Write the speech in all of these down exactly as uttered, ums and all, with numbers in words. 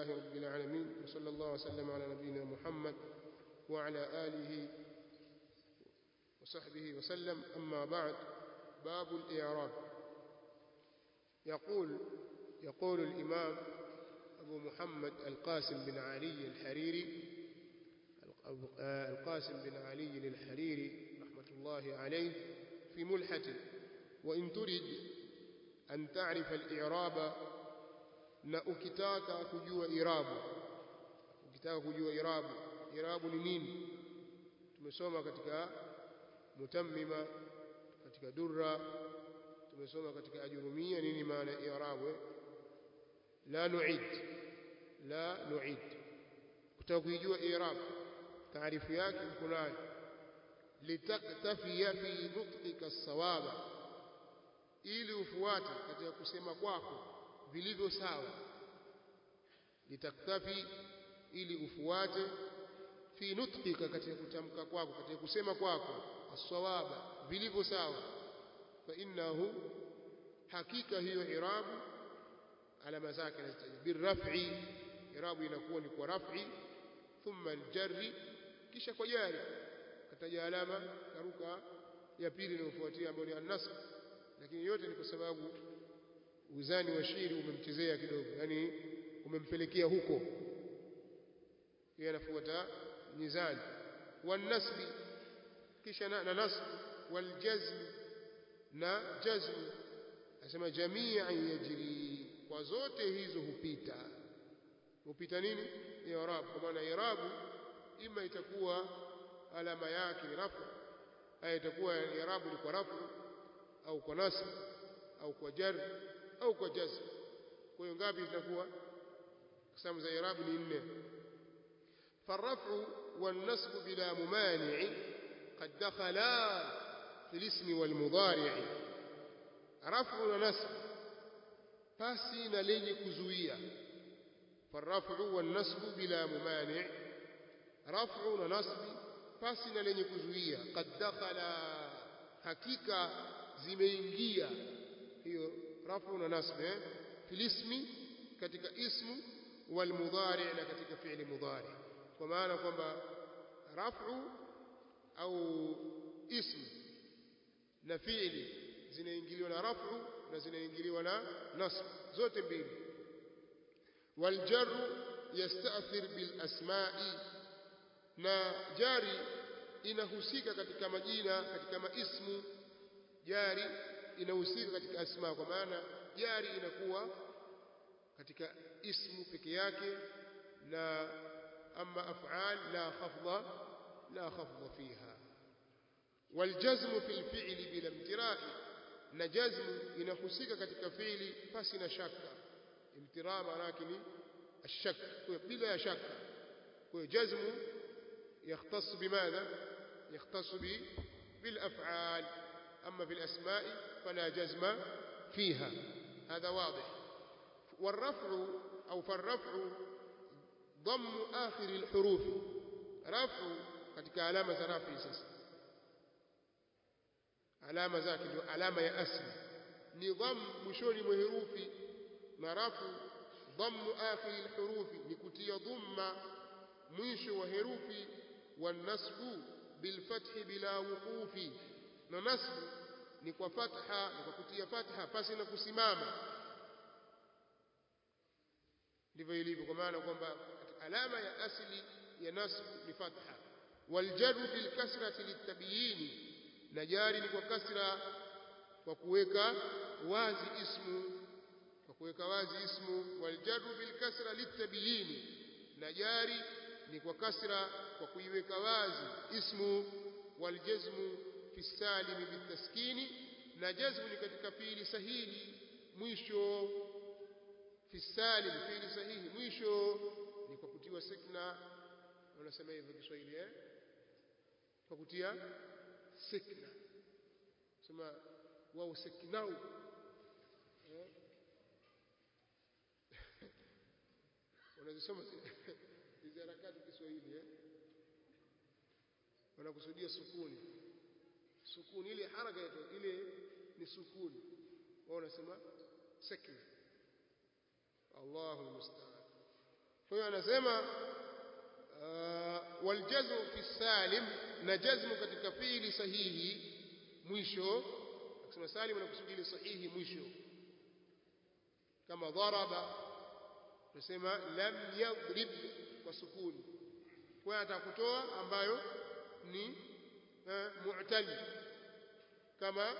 لله رب العالمين وصلى الله وسلم على نبينا محمد وعلى آله وصحبه وسلم. أما بعد، باب الإعراب. يقول يقول الإمام أبو محمد القاسم بن علي الحريري القاسم بن علي الحريري رحمة الله عليه في ملحته: وإن تريد أن تعرف الإعراب، na ukitaka kujua irabu, ukitaka kujua irabu, irabu ni nini? Tumesoma katika mutammima, katika durra, tumesoma katika ajurumia nini maana irabu. La nu'id la nu'id kutaka kujua irabu, taarifu yake mkunayo: litaktafiya fi nutqika as-sawaba, ili ufuate katika kusema kwako vilivyo sawa. Litaktafi, ili ufuate, fi nutqika, katika kutamka kwako, katika kusema kwako, as-sawaba, vilivyo sawa. Fa innahu, hakika hiyo irabu, alama zake nazitaja: birraf'i, irabu inakuwa ni kwa raf'i, thumma aljarri, kisha kwa jari. Kataja alama karuka ya pili inayofuatia ambayo ni an-nasb, lakini yote ni kwa sababu uzani wa shiri umemchezea kidogo, yani umempelekea huko, yeye anafuata mizani. Wan-nasb, kisha na nasb. Wal-jazm, na jazm. Asema jami'an yajri, kwa zote hizo hupita. Hupita nini? I'rab. Kwa maana i'rabu ima itakuwa alama yake ni rafu, au itakuwa i'rabu ni kwa rafu au kwa nasb au kwa jar au kwa jazm. Kwa hiyo ngapi zitakuwa? Kasamu za i'rabu ni nne. فالرفع والنصب بلا ممانع قد دخلا في الاسم والمضارع. رفع ونصب pasi na lenye kuzuia. فالرفع والنصب بلا ممانع, رفع ونصب pasi na lenye kuzuia. قد دخلا, hakika zimeingia hiyo rafu na nasb eh fil ismi, katika ismu, wal mudhari, na katika fi'li mudhari. Kwa maana kwamba rafu au ismu na fi'li zinaingiliwa na rafu na zinaingiliwa na nasb, zote mbili. Wal jarru yasta'thir bil asma'i, na jari inahusika katika majina, katika maismu. Jari inahusika katika asma, kwa maana jari inakuwa katika ismu peke yake, na amma af'al la khafdha la khafdha fiha. Waljazmu fil fi'li bila imtira'i, na jazmu inahusika katika fi'li pasi na shaka. Imtira' maana yake ni ashak, bila ya shaka. Kwa hiyo jazmu يختص بماذا؟ يختص بالأفعال. أما في الأسماء فلا جزم فيها، هذا واضح. والرفع أو فالرفع ضم آخر الحروف. رفع katika alama za rafi. Sasa alama zake ndio alama ya asli, ni dhamm mwishoni mwa herufi, na rafu dhamm akhir alhurufi, ni kutia dhamma mwisho wa herufi. والنصب بالفتح بلا وقوف, na nasb ni kwa fatha, na kwa kutia fatha pasi na kusimama. Ndivyo ilivyo, kwa maana kwamba alama ya asili ya nasb ni fatha. Waljarru bil kasrati litabyin, na jari ni kwa kasra, kwa kuweka wazi ismu, kwa kuweka wazi ismu. Waljarru bil kasra litabyin, na jari ni kwa kasra, kwa kuiweka wazi ismu. Waljazmu fi salim bitaskini, na jazmu ni katika fi'li sahihi mwisho. Fi salim, fi'li sahihi mwisho ni kwa kutiwa sikna. Wanasema hivyo Kiswahili eh, kwa kutia sikna. Sema wao siknau eh, wanasema hizi harakati Kiswahili eh, wanakusudia sukuni. Sukuni ile haraka ile ni sukuni, wao wanasema sakna. Allahu musta'an. kwa hiyo anasema waljazmu fi salim na jazmu katika fi'li sahihi mwisho akisema salim anakusudia sahihi mwisho kama daraba tunasema lam yadrib kwa sukuni kwa atakutoa ambayo ni mu'tal kama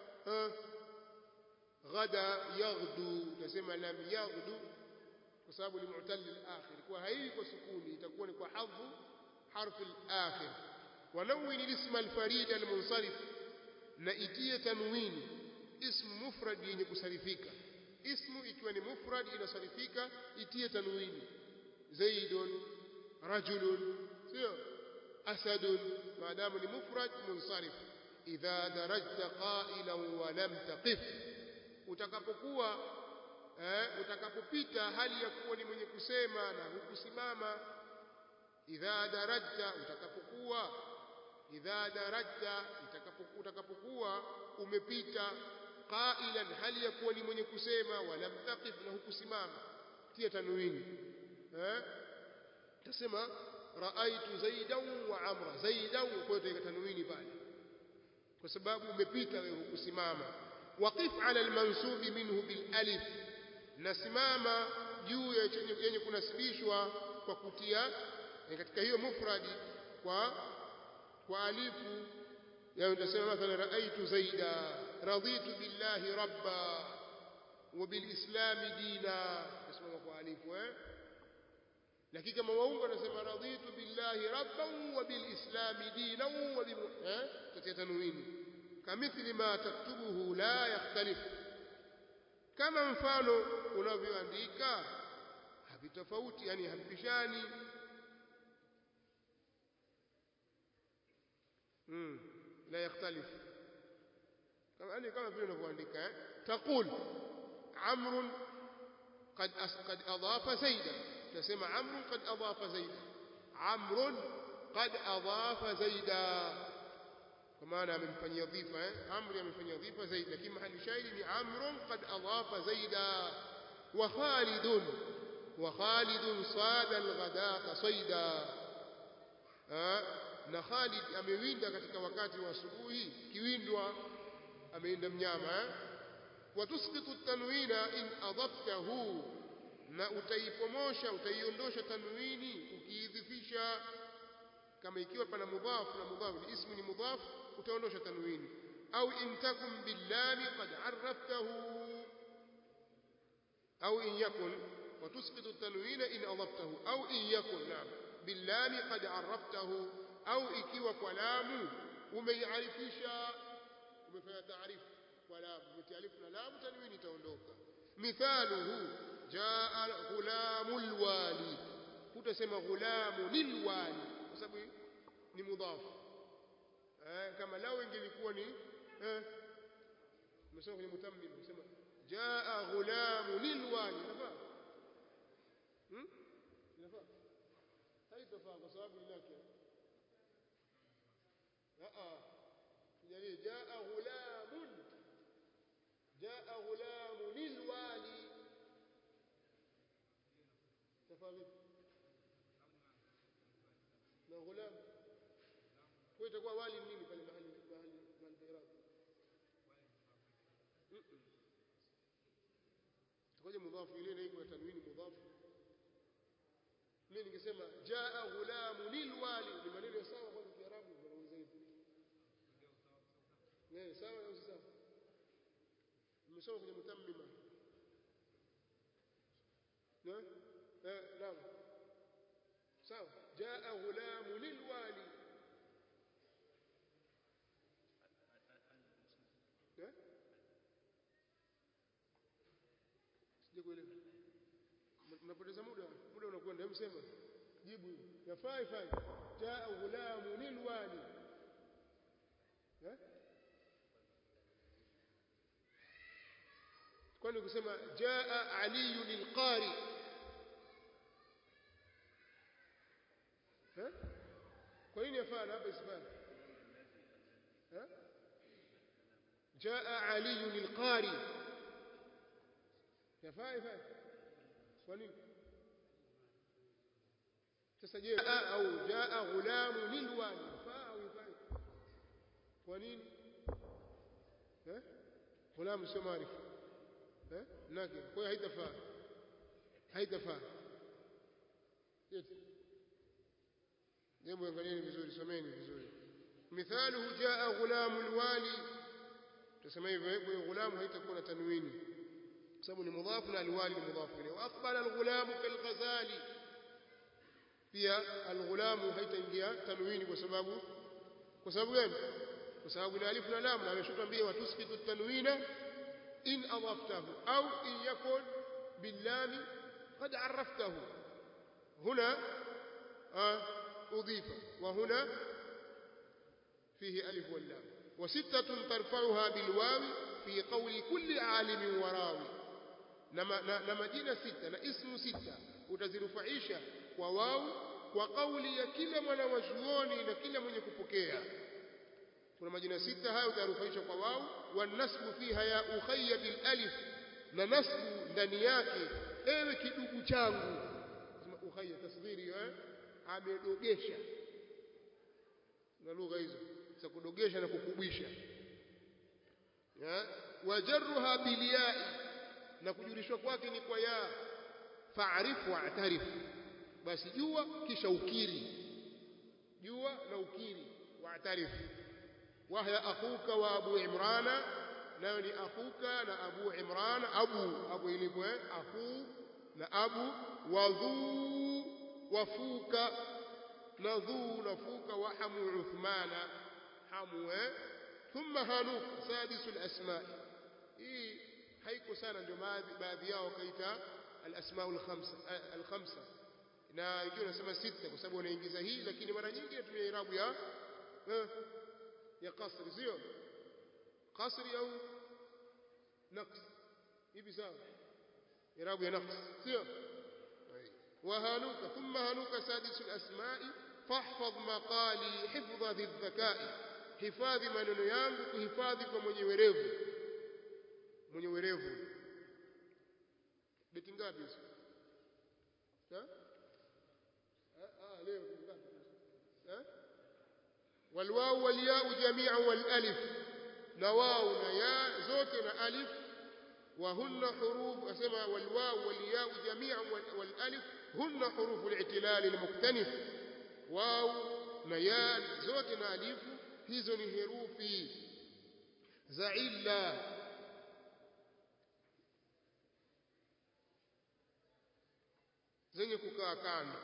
غدا يغدو tunasema lam yaghdu kwa sababu ni mu'tal al-akhir kwa hii kwa sukuni itakuwa ni kwa hadhu harfu al-akhir wanawin al-ism al-farid al-munsarif na itie tanwini ism mufrad yenye kusarifika ismu ikiwa ni mufrad inasarifika itie tanwini zaidun rajulun sio asadun maadamu ni mufrad munsarif idha darajta qa'ilan wa lam taqif utakapokuwa eh, utakapopita hali ya kuwa ni mwenye kusema na hukusimama idha darajta utakapokuwa idha darajta utakapokuwa umepita qailan hali ya kuwa ni mwenye kusema wala mtaqif na hukusimama tia tanwini eh tasema raaitu zaidan wa amra zaidan kwa hiyo tanwini pale kwa sababu umepita wewe hukusimama waqif ala almansub minhu bil alif nasimama juu ya yenye kunasibishwa kwa kutia katika hiyo mufradi kwa kwa alifu ya utasema mathalan raaitu zaida raditu billahi rabba wa bil islam dina nasema kwa alifu eh lakini kama waunga unasema raditu billahi rabban wa bil islam dina wa bi eh tatia tanwini kamithli ma taktubuhu la yakhtalif kama mfano unavyoandika havitofauti yani havipishani mm la yakhtalif kama yani kama vile unavyoandika eh taqul amr qad qad adafa zaidan tasema amr qad adafa zaidan amr qad adafa zaidan kwa maana amemfanyia dhifa eh amri amemfanyia dhifa zaid lakini mahali shahidi ni amrun qad adafa zaida wa khalidun wa khalidun sada alghadata sayda na Khalid amewinda katika wakati wa asubuhi kiwindwa ameinda mnyama eh wa tusqitu tanwina in adaftahu na utaipomosha utaiondosha tanwini ukiidhifisha kama ikiwa pana mudhaf na mudhaf ismu ni mudhaf utaondosha tanwini au in takum billahi qad arraftahu au in yakun watusqitu tanwina in adaftahu au in yakun naam billahi qad arraftahu au ikiwa kwa lamu umeiarifisha umefanya taarifu kwa lamu umetiarifu na lamu tanwini itaondoka mithaluhu jaa ghulamul wali utasema ghulamu lilwali kwa sababu ni mudhaf eh kama lao ingelikuwa ni eh umesema kwenye mutammim unasema jaa ghulamu lilwali inafaa hmm inafaa haitafaa kwa sababu ni lake a yani jaa ghulamun jaa ghulamu lilwali tafadhali na ghulam kwa itakuwa wali nini pale mahali mahali mahali iraq tukoje mudhafu ile na iko tanwini mudhafu mimi ningesema jaa ghulamu lilwali ni maneno sawa kwa Kiarabu wanaweza hivyo eh sawa au sawa nimesoma kwenye mutammima na eh naam sawa jaa ghulamu lilwali eh sije kuelewa mnapoteza muda muda unakwenda hebu sema jibu yafaa ifai jaa ghulamu lilwali eh kwani ukisema jaa ali lilqari eh kwa nini yafaa hapa isbani eh jaa ali lilqari yafaa ifai kwa nini sasa je au jaa ghulamu lilwali faa au yafai kwa nini eh ghulamu sio maarifa eh nakira kwa hiyo haitafaa haitafaa jambo angalieni vizuri someni vizuri mithaluhu jaa ghulamu alwali tuseme hivyo kwa hiyo ghulamu haitakuwa na tanwini kwa sababu ni mudhafu na alwali ni mudhafu ilayhi wa aqbala alghulamu kalghazali pia alghulamu haitaingia tanwini kwa sababu kwa sababu gani kwa sababu ile alif na lam na ameshatambia watusqitu tanwina in adaftahu au in yakun billam qad araftahu huna أضيف وهنا فيه ألف واللام وستة ترفعها بالواو في قول كل عالم وراوي نما نما جينا ستة na ismu sita utazirufisha kwa wao kwa kauli ya kila mwanawachuoni na kila mwenye kupokea kuna majina sita hayo utarufisha kwa wao wanasbu fiha ya ukhayya bil alif na nasbu ndani yake ewe kidugu changu sema ukhayya tasghiri eh amedogesha na lugha hizo za kudogesha na kukubisha ya wajarruha biliyai na kujulishwa kwake ni kwa ya fa'rif wa'tarif basi jua kisha ukiri jua na ukiri wa'tarif wahya akhuka wa abu imrana nayo ni akhuka na abu imrana abu abu ilivyo akhu na abu wadhu wafuka nadhu nafuka wa hamu uthmana hamu thumma hanuk sadisu alasma hii haiko sana ndio baadhi yao kaita alasma alkhamsa alkhamsa na wengine wanasema sita kwa sababu wanaingiza hii lakini mara nyingi tumia irabu ya ya qasri sio qasri au naqs hivi sawa irabu ya naqs sio وهانوك ثم هانوك سادس الأسماء فاحفظ مقالي حفظ ذي الذكاء حفاظ maneno yangu kuhifadhi kwa mwenye werevu mwenye werevu beti ngapi hizo ha ah leo ngapi ha والواو والياء جميعا والالف na wao na ya zote na alif وهن حروف اسمع والواو والياء جميعا والالف هن حروف الاعتلال المكتنف واو نيان زوجنا الف hizo ni herufi za illa zenye kukaa kando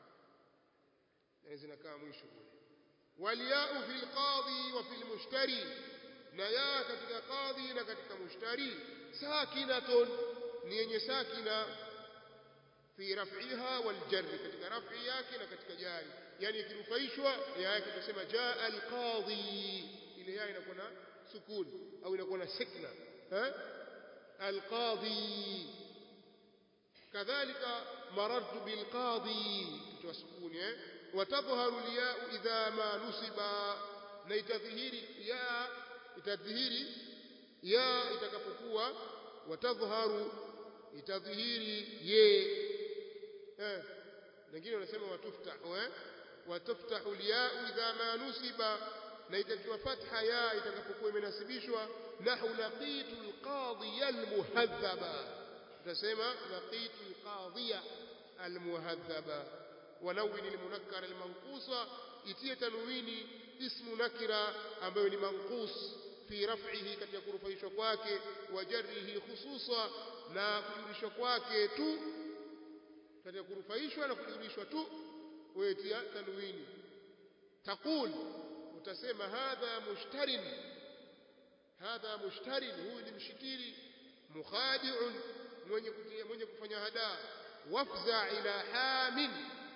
na zinakaa mwisho kule waliyau fil qadhi wa fil mushtari na ya katika qadhi na katika mushtari sakinatun ni yenye sakina fi raf'iha wal jarri katika raf'i yake na katika jari yani ikirufaishwa ya yake tunasema jaa al qadhi ile ya inakuwa na sukun au inakuwa na sakna eh al qadhi kadhalika marartu bil qadhi tutwa sukun eh watadhharu al ya idha ma nusiba na itadhihiri ya itadhihiri ya itakapokuwa watadhharu itadhihiri ye eh wengine wanasema watuftahu eh watuftahu liya idha ma nusiba na itakiwa fatha ya itakapokuwa imenasibishwa nahu laqitu alqadhiya almuhadhaba tutasema laqitu alqadhiya almuhadhaba wanawin almunakkar almanqusa itie tanwini ismu nakira ambayo ni manqus في رفعه katika kurufaishwa kwake wa jarrihi khususa na kujulishwa kwake tu katika kurufaishwa na kujulishwa tu wetia tanwini taqul utasema hadha mushtarin hadha mushtarin huyu ni mshitiri mukhadi'un mwenye kutia mwenye kufanya hadaa wafza ila hamin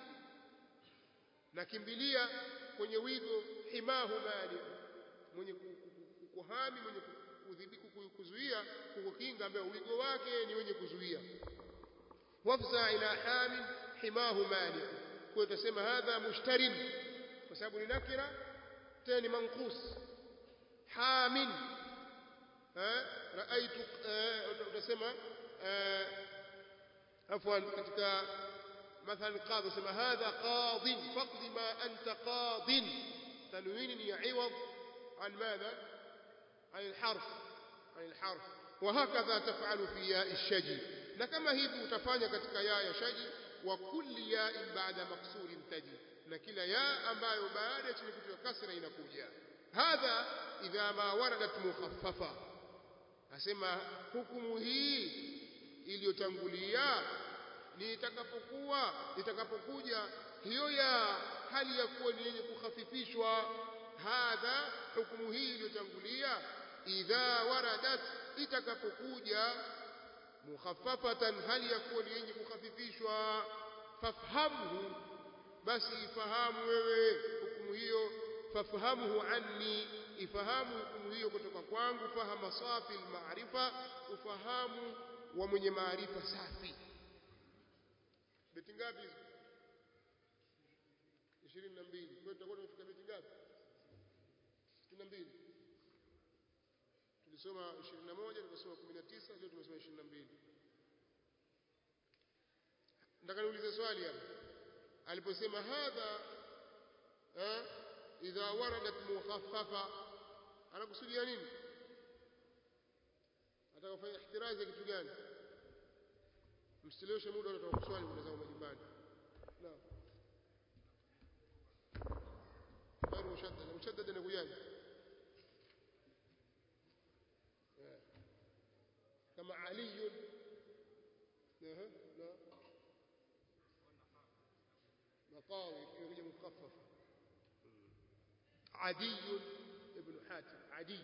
nakimbilia kwenye wigo himahu mali mwenye kuhami mwenye kudhibiti kuzuia kukinga ambaye wigo wake ni wenye kuzuia wafza ila hamin himahu mali kwa tutasema hadha mushtarin kwa sababu ni nakira tena ni manqus hamin eh raaitu utasema afwan katika مثلا قاضي اسمه هذا قاض فاقض ما أنت قاض تنوين يعوض عن ماذا عن الحرف عن الحرف وهكذا تفعل في ياء الشجي لكما هي utafanya katika ya ya shaji wa kulli ya'in ba'da maksurin taji na kila ya ambayo baada ya chini kutiwa kasra inakuja hadha idha ma waradat mukhaffafa asema hukumu hii iliyotangulia ni itakapokuwa itakapokuja hiyo ya hali ya kuwa ni yenye kukhafifishwa hadha hukumu hii iliyotangulia idha waradat itakapokuja mukhaffafatan hali ya kuwa ni yenye kukhafifishwa fafhamhu basi ifahamu wewe hukumu hiyo fafahamuhu anni ifahamu hukumu hiyo kutoka kwangu fahama safi almaarifa ufahamu wa mwenye maarifa safi beti ngapi hizo ishirini na mbili kwa hiyo tutakuwa tumefika beti ngapi sitini na mbili tulisoma ishirini na moja tukasoma kumi na tisa leo tumesoma ishirini na mbili nataka niulize swali hapa aliposema hadha eh idha waradat mukhaffafa anakusudia nini atakafanya ihtirazi ya kitu gani mstileweshe muda wa kuswali unazao majumbani naam غير مشدد مشدد انه يعني كما علي لا لا مقاوي يرجع مخفف عدي ابن حاتم عدي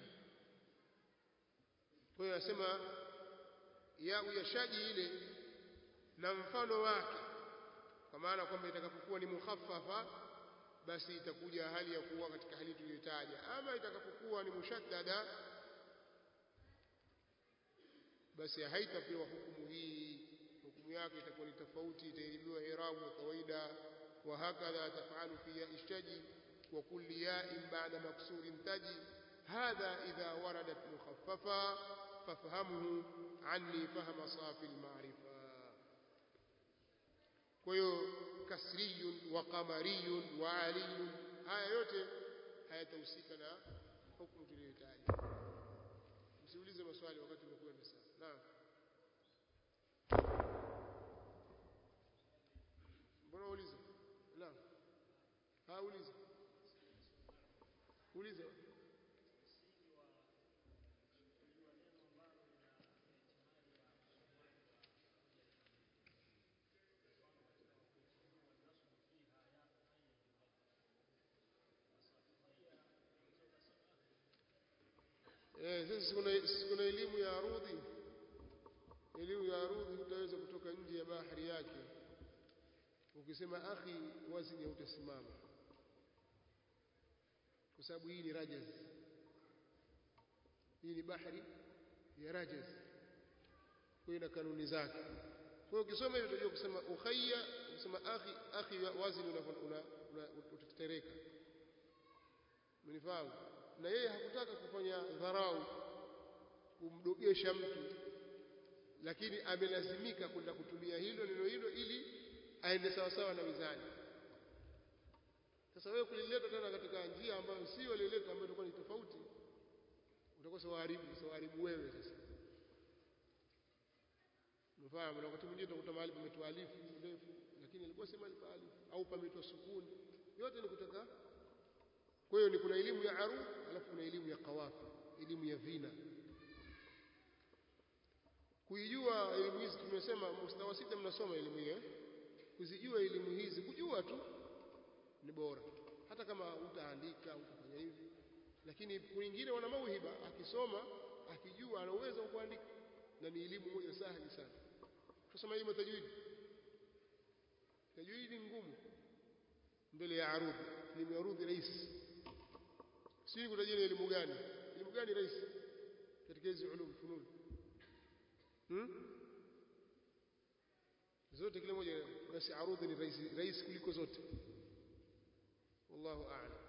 kwa yasema ya uyashaji ile na mfano wake kwa maana kwamba itakapokuwa ni mukhaffafa basi itakuja hali ya kuwa katika hali tuliyotaja ama itakapokuwa ni mushaddada basi haitapewa hukumu hii hukumu yake itakuwa ni tofauti itaelewa irabu ya kawaida wa hakadha tafalu fi ya'ishtaji wa kulli ya'in ba'da maksurin taji hadha idha waradat mukhaffafa fafahamuhu anni fahama safi al-ma'rifa kwa hiyo kasriyun wa qamariyun wa aliyun haya yote hayatahusika na hukumu tuliyotaja msiulize maswali wakati umekwenda sana naam mbona uliza naam ha uliza uliza eh sisi kuna kuna elimu ya arudhi elimu ya arudhi utaweza kutoka nje ya bahari yake ukisema akhi wazni utasimama kwa sababu hii ni rajaz hii ni bahari ya rajaz kwa ina kanuni zake kwa hiyo ukisoma hiyo utajua kusema ukhayya ukisema akhi akhi wazni una utatereka mnifahamu na yeye hakutaka kufanya dharau kumdogesha mtu lakini amelazimika kwenda kutumia hilo neno hilo ili aende sawa sawa na mizani sasa wewe kulileta tena katika njia ambayo sio lileta ambayo itakuwa ni tofauti utakosa waharibu sawaharibu wewe sasa mfahamu na wakati mwingine utakuta mahali pametoa alifu ndefu lakini ilikuwa si mahali pa alifu au pametoa sukuni yote ni kutaka kwa hiyo ni kuna elimu ya arud alafu kuna elimu ya qawafi elimu ya vina kuijua elimu hizi tumesema mustawa sita mnasoma elimu hiyo kuzijua elimu hizi kujua tu ni bora hata kama utaandika utafanya hivi lakini wengine wana mauhiba akisoma akijua ana uwezo wa kuandika na ni elimu moja sahihi sana tusema elimu tajwid tajwid ni ngumu mbele ya arud elimu ya arud rahisi sisi kutajeni elimu gani elimu gani rahisi katika hizo ulum funun hmm zote kila moja basi arudhi ni rahisi rahisi kuliko zote wallahu a'lam